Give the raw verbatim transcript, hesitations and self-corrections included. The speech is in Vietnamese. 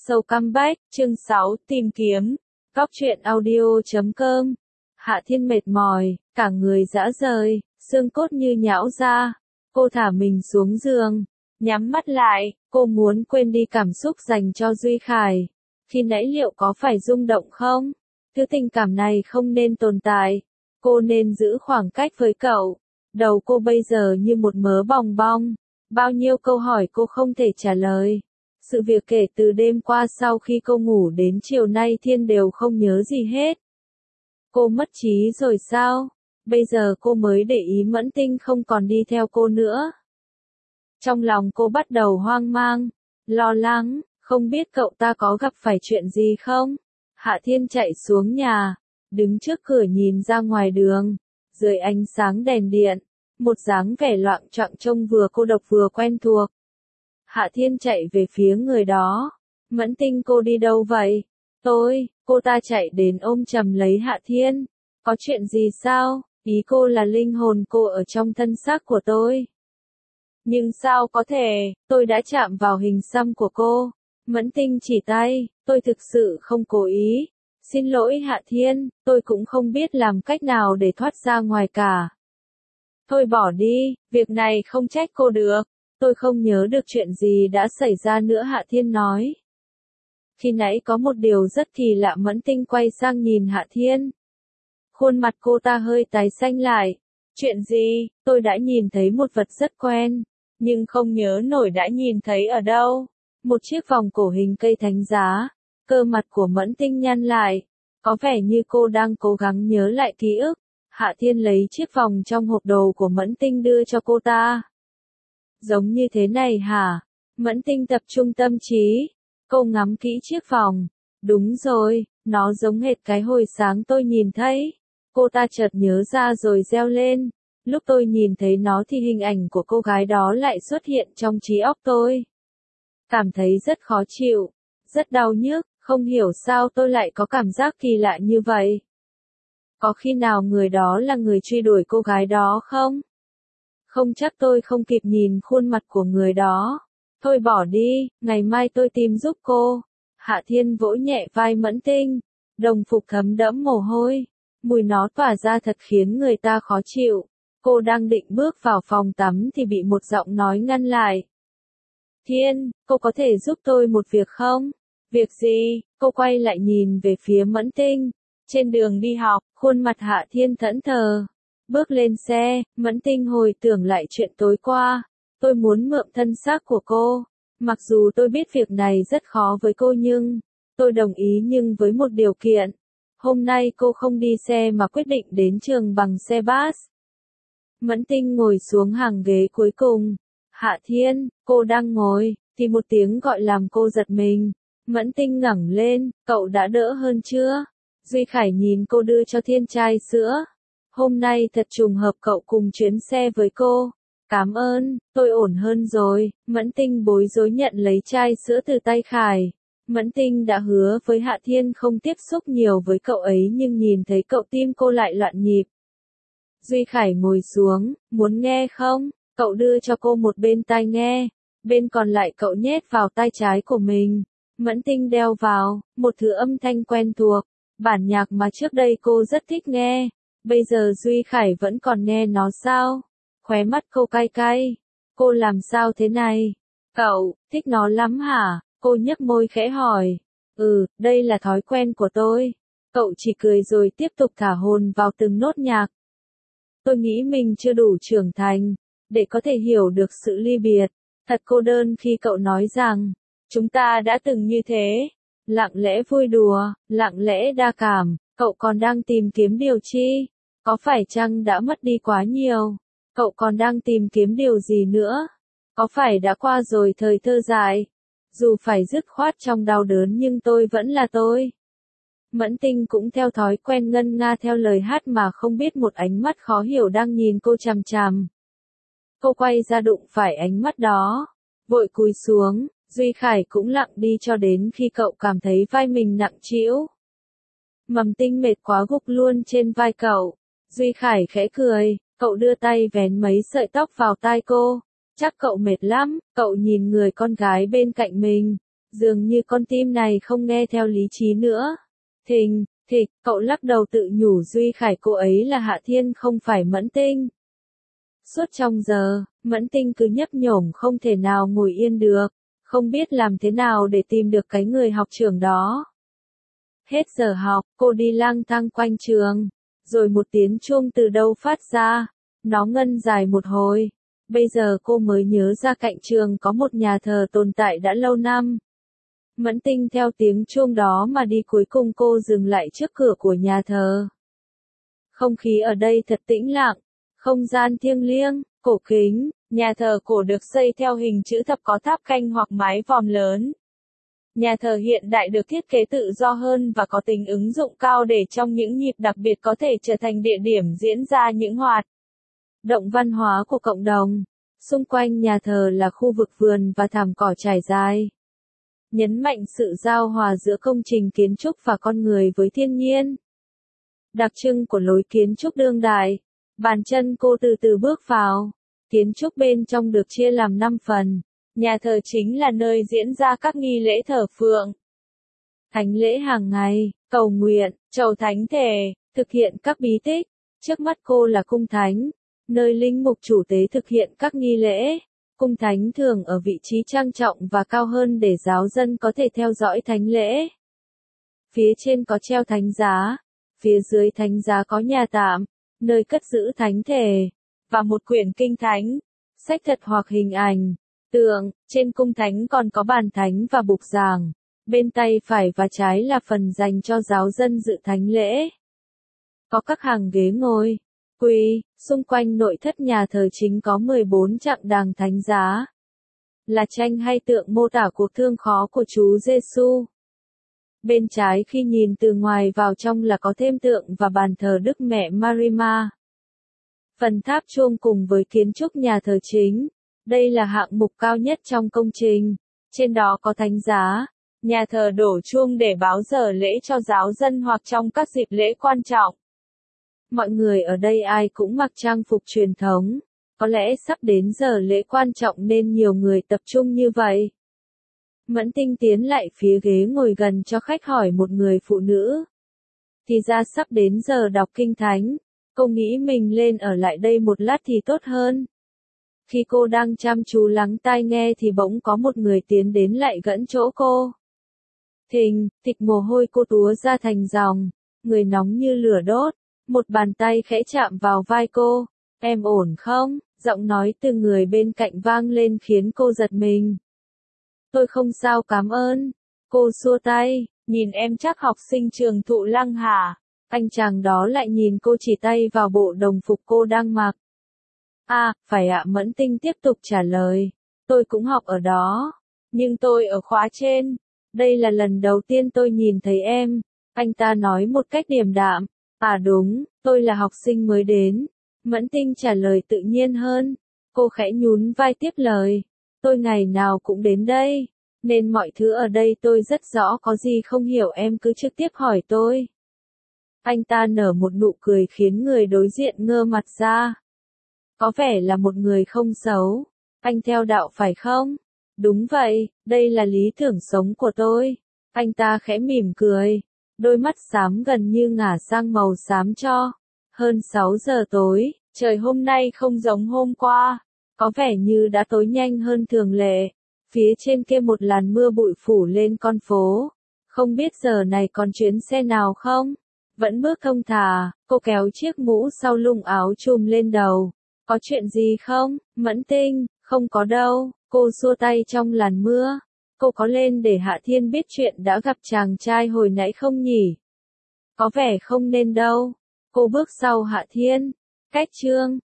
Sâu Comeback, chương sáu, tìm kiếm. Góc truyện audio chấm com. Hạ Thiên mệt mỏi, cả người rã rời, xương cốt như nhão ra. Cô thả mình xuống giường, nhắm mắt lại, cô muốn quên đi cảm xúc dành cho Duy Khải. Khi nãy liệu có phải rung động không? Thứ tình cảm này không nên tồn tại. Cô nên giữ khoảng cách với cậu. Đầu cô bây giờ như một mớ bòng bong. Bao nhiêu câu hỏi cô không thể trả lời. Sự việc kể từ đêm qua sau khi cô ngủ đến chiều nay Thiên đều không nhớ gì hết. Cô mất trí rồi sao? Bây giờ cô mới để ý Mẫn Tinh không còn đi theo cô nữa. Trong lòng cô bắt đầu hoang mang, lo lắng, không biết cậu ta có gặp phải chuyện gì không? Hạ Thiên chạy xuống nhà, đứng trước cửa nhìn ra ngoài đường, dưới ánh sáng đèn điện, một dáng vẻ loạng choạng trông vừa cô độc vừa quen thuộc. Hạ Thiên chạy về phía người đó. Mẫn Tinh, cô đi đâu vậy? Tôi, cô ta chạy đến ôm chầm lấy Hạ Thiên. Có chuyện gì sao? Ý cô là linh hồn cô ở trong thân xác của tôi. Nhưng sao có thể, tôi đã chạm vào hình xăm của cô. Mẫn Tinh chỉ tay, tôi thực sự không cố ý. Xin lỗi Hạ Thiên, tôi cũng không biết làm cách nào để thoát ra ngoài cả. Thôi bỏ đi, việc này không trách cô được. Tôi không nhớ được chuyện gì đã xảy ra nữa, Hạ Thiên nói. Khi nãy có một điều rất kỳ lạ. Mẫn Tinh quay sang nhìn Hạ Thiên. Khuôn mặt cô ta hơi tái xanh lại. Chuyện gì? Tôi đã nhìn thấy một vật rất quen, nhưng không nhớ nổi đã nhìn thấy ở đâu. Một chiếc vòng cổ hình cây thánh giá. Cơ mặt của Mẫn Tinh nhăn lại. Có vẻ như cô đang cố gắng nhớ lại ký ức. Hạ Thiên lấy chiếc vòng trong hộp đồ của Mẫn Tinh đưa cho cô ta. Giống như thế này hả? Mẫn Tinh tập trung tâm trí. Cô ngắm kỹ chiếc vòng. Đúng rồi, nó giống hệt cái hồi sáng tôi nhìn thấy. Cô ta chợt nhớ ra rồi reo lên. Lúc tôi nhìn thấy nó thì hình ảnh của cô gái đó lại xuất hiện trong trí óc tôi. Cảm thấy rất khó chịu, rất đau nhức, không hiểu sao tôi lại có cảm giác kỳ lạ như vậy. Có khi nào người đó là người truy đuổi cô gái đó không? Không chắc, tôi không kịp nhìn khuôn mặt của người đó. Thôi bỏ đi, ngày mai tôi tìm giúp cô. Hạ Thiên vỗ nhẹ vai Mẫn Tinh. Đồng phục thấm đẫm mồ hôi. Mùi nó tỏa ra thật khiến người ta khó chịu. Cô đang định bước vào phòng tắm thì bị một giọng nói ngăn lại. Thiên, cô có thể giúp tôi một việc không? Việc gì? Cô quay lại nhìn về phía Mẫn Tinh. Trên đường đi học, khuôn mặt Hạ Thiên thẫn thờ. Bước lên xe, Mẫn Tinh hồi tưởng lại chuyện tối qua. Tôi muốn mượn thân xác của cô. Mặc dù tôi biết việc này rất khó với cô nhưng, tôi đồng ý nhưng với một điều kiện. Hôm nay cô không đi xe mà quyết định đến trường bằng xe bus. Mẫn Tinh ngồi xuống hàng ghế cuối cùng. Hạ Thiên, cô đang ngồi, thì một tiếng gọi làm cô giật mình. Mẫn Tinh ngẩng lên, cậu đã đỡ hơn chưa? Duy Khải nhìn cô đưa cho Thiên chai sữa. Hôm nay thật trùng hợp cậu cùng chuyến xe với cô. Cảm ơn, tôi ổn hơn rồi. Mẫn Tinh bối rối nhận lấy chai sữa từ tay Khải. Mẫn Tinh đã hứa với Hạ Thiên không tiếp xúc nhiều với cậu ấy nhưng nhìn thấy cậu tim cô lại loạn nhịp. Duy Khải ngồi xuống, muốn nghe không? Cậu đưa cho cô một bên tai nghe, bên còn lại cậu nhét vào tai trái của mình. Mẫn Tinh đeo vào, một thứ âm thanh quen thuộc, bản nhạc mà trước đây cô rất thích nghe. Bây giờ Duy Khải vẫn còn nghe nó sao? Khóe mắt cô cay cay. Cô làm sao thế này? Cậu, thích nó lắm hả? Cô nhếch môi khẽ hỏi. Ừ, đây là thói quen của tôi. Cậu chỉ cười rồi tiếp tục thả hồn vào từng nốt nhạc. Tôi nghĩ mình chưa đủ trưởng thành, để có thể hiểu được sự ly biệt. Thật cô đơn khi cậu nói rằng, chúng ta đã từng như thế. Lặng lẽ vui đùa, lặng lẽ đa cảm, cậu còn đang tìm kiếm điều chi? Có phải chăng đã mất đi quá nhiều? Cậu còn đang tìm kiếm điều gì nữa? Có phải đã qua rồi thời thơ dại? Dù phải dứt khoát trong đau đớn nhưng tôi vẫn là tôi. Mẫn Tinh cũng theo thói quen ngân nga theo lời hát mà không biết một ánh mắt khó hiểu đang nhìn cô chằm chằm. Cô quay ra đụng phải ánh mắt đó, vội cúi xuống. Duy Khải cũng lặng đi cho đến khi cậu cảm thấy vai mình nặng trĩu. Mầm Tinh mệt quá gục luôn trên vai cậu. Duy Khải khẽ cười, cậu đưa tay vén mấy sợi tóc vào tai cô. Chắc cậu mệt lắm, cậu nhìn người con gái bên cạnh mình. Dường như con tim này không nghe theo lý trí nữa. Thình, thịch, cậu lắc đầu tự nhủ Duy Khải cô ấy là Hạ Thiên không phải Mẫn Tinh. Suốt trong giờ, Mẫn Tinh cứ nhấp nhổm không thể nào ngồi yên được, không biết làm thế nào để tìm được cái người học trưởng đó. Hết giờ học, cô đi lang thang quanh trường, rồi một tiếng chuông từ đâu phát ra, nó ngân dài một hồi. Bây giờ cô mới nhớ ra cạnh trường có một nhà thờ tồn tại đã lâu năm. Mẫn Tinh theo tiếng chuông đó mà đi, cuối cùng cô dừng lại trước cửa của nhà thờ. Không khí ở đây thật tĩnh lặng, không gian thiêng liêng, cổ kính, nhà thờ cổ được xây theo hình chữ thập có tháp canh hoặc mái vòm lớn. Nhà thờ hiện đại được thiết kế tự do hơn và có tính ứng dụng cao để trong những nhịp đặc biệt có thể trở thành địa điểm diễn ra những hoạt động văn hóa của cộng đồng. Xung quanh nhà thờ là khu vực vườn và thảm cỏ trải dài, nhấn mạnh sự giao hòa giữa công trình kiến trúc và con người với thiên nhiên. Đặc trưng của lối kiến trúc đương đại, bàn chân cô từ từ bước vào. Kiến trúc bên trong được chia làm năm phần. Nhà thờ chính là nơi diễn ra các nghi lễ thờ phượng, thánh lễ hàng ngày, cầu nguyện, chầu thánh thể, thực hiện các bí tích. Trước mắt cô là cung thánh, nơi linh mục chủ tế thực hiện các nghi lễ. Cung thánh thường ở vị trí trang trọng và cao hơn để giáo dân có thể theo dõi thánh lễ. Phía trên có treo thánh giá, phía dưới thánh giá có nhà tạm, nơi cất giữ thánh thể, và một quyển kinh thánh, sách thật hoặc hình ảnh, tượng. Trên cung thánh còn có bàn thánh và bục giảng. Bên tay phải và trái là phần dành cho giáo dân dự thánh lễ. Có các hàng ghế ngồi, quỳ. Xung quanh nội thất nhà thờ chính có mười bốn chặng đàng thánh giá, là tranh hay tượng mô tả cuộc thương khó của Chúa Giêsu. Bên trái khi nhìn từ ngoài vào trong là có thêm tượng và bàn thờ Đức Mẹ Marima. Phần tháp chuông cùng với kiến trúc nhà thờ chính. Đây là hạng mục cao nhất trong công trình. Trên đó có thánh giá. Nhà thờ đổ chuông để báo giờ lễ cho giáo dân hoặc trong các dịp lễ quan trọng. Mọi người ở đây ai cũng mặc trang phục truyền thống. Có lẽ sắp đến giờ lễ quan trọng nên nhiều người tập trung như vậy. Mẫn Tinh tiến lại phía ghế ngồi gần cho khách hỏi một người phụ nữ. Thì ra sắp đến giờ đọc kinh thánh. Cô nghĩ mình lên ở lại đây một lát thì tốt hơn. Khi cô đang chăm chú lắng tai nghe thì bỗng có một người tiến đến lại gẫn chỗ cô. Thình, thịch mồ hôi cô túa ra thành dòng, người nóng như lửa đốt. Một bàn tay khẽ chạm vào vai cô. Em ổn không? Giọng nói từ người bên cạnh vang lên khiến cô giật mình. Tôi không sao cảm ơn. Cô xua tay, nhìn em chắc học sinh trường Thụ Lăng hả? Anh chàng đó lại nhìn cô chỉ tay vào bộ đồng phục cô đang mặc. À, phải ạ. Mẫn Tinh tiếp tục trả lời. Tôi cũng học ở đó. Nhưng tôi ở khóa trên. Đây là lần đầu tiên tôi nhìn thấy em. Anh ta nói một cách điềm đạm. À đúng, tôi là học sinh mới đến. Mẫn Tinh trả lời tự nhiên hơn. Cô khẽ nhún vai tiếp lời. Tôi ngày nào cũng đến đây. Nên mọi thứ ở đây tôi rất rõ, có gì không hiểu em cứ trực tiếp hỏi tôi. Anh ta nở một nụ cười khiến người đối diện ngơ mặt ra. Có vẻ là một người không xấu. Anh theo đạo phải không? Đúng vậy, đây là lý tưởng sống của tôi. Anh ta khẽ mỉm cười. Đôi mắt xám gần như ngả sang màu xám cho. Hơn sáu giờ tối, trời hôm nay không giống hôm qua. Có vẻ như đã tối nhanh hơn thường lệ. Phía trên kia một làn mưa bụi phủ lên con phố. Không biết giờ này còn chuyến xe nào không? Vẫn bước thông thả, cô kéo chiếc mũ sau lưng áo trùm lên đầu. Có chuyện gì không? Mẫn Tinh, không có đâu. Cô xua tay trong làn mưa. Cô có lên để Hạ Thiên biết chuyện đã gặp chàng trai hồi nãy không nhỉ? Có vẻ không nên đâu. Cô bước sau Hạ Thiên. Cách chương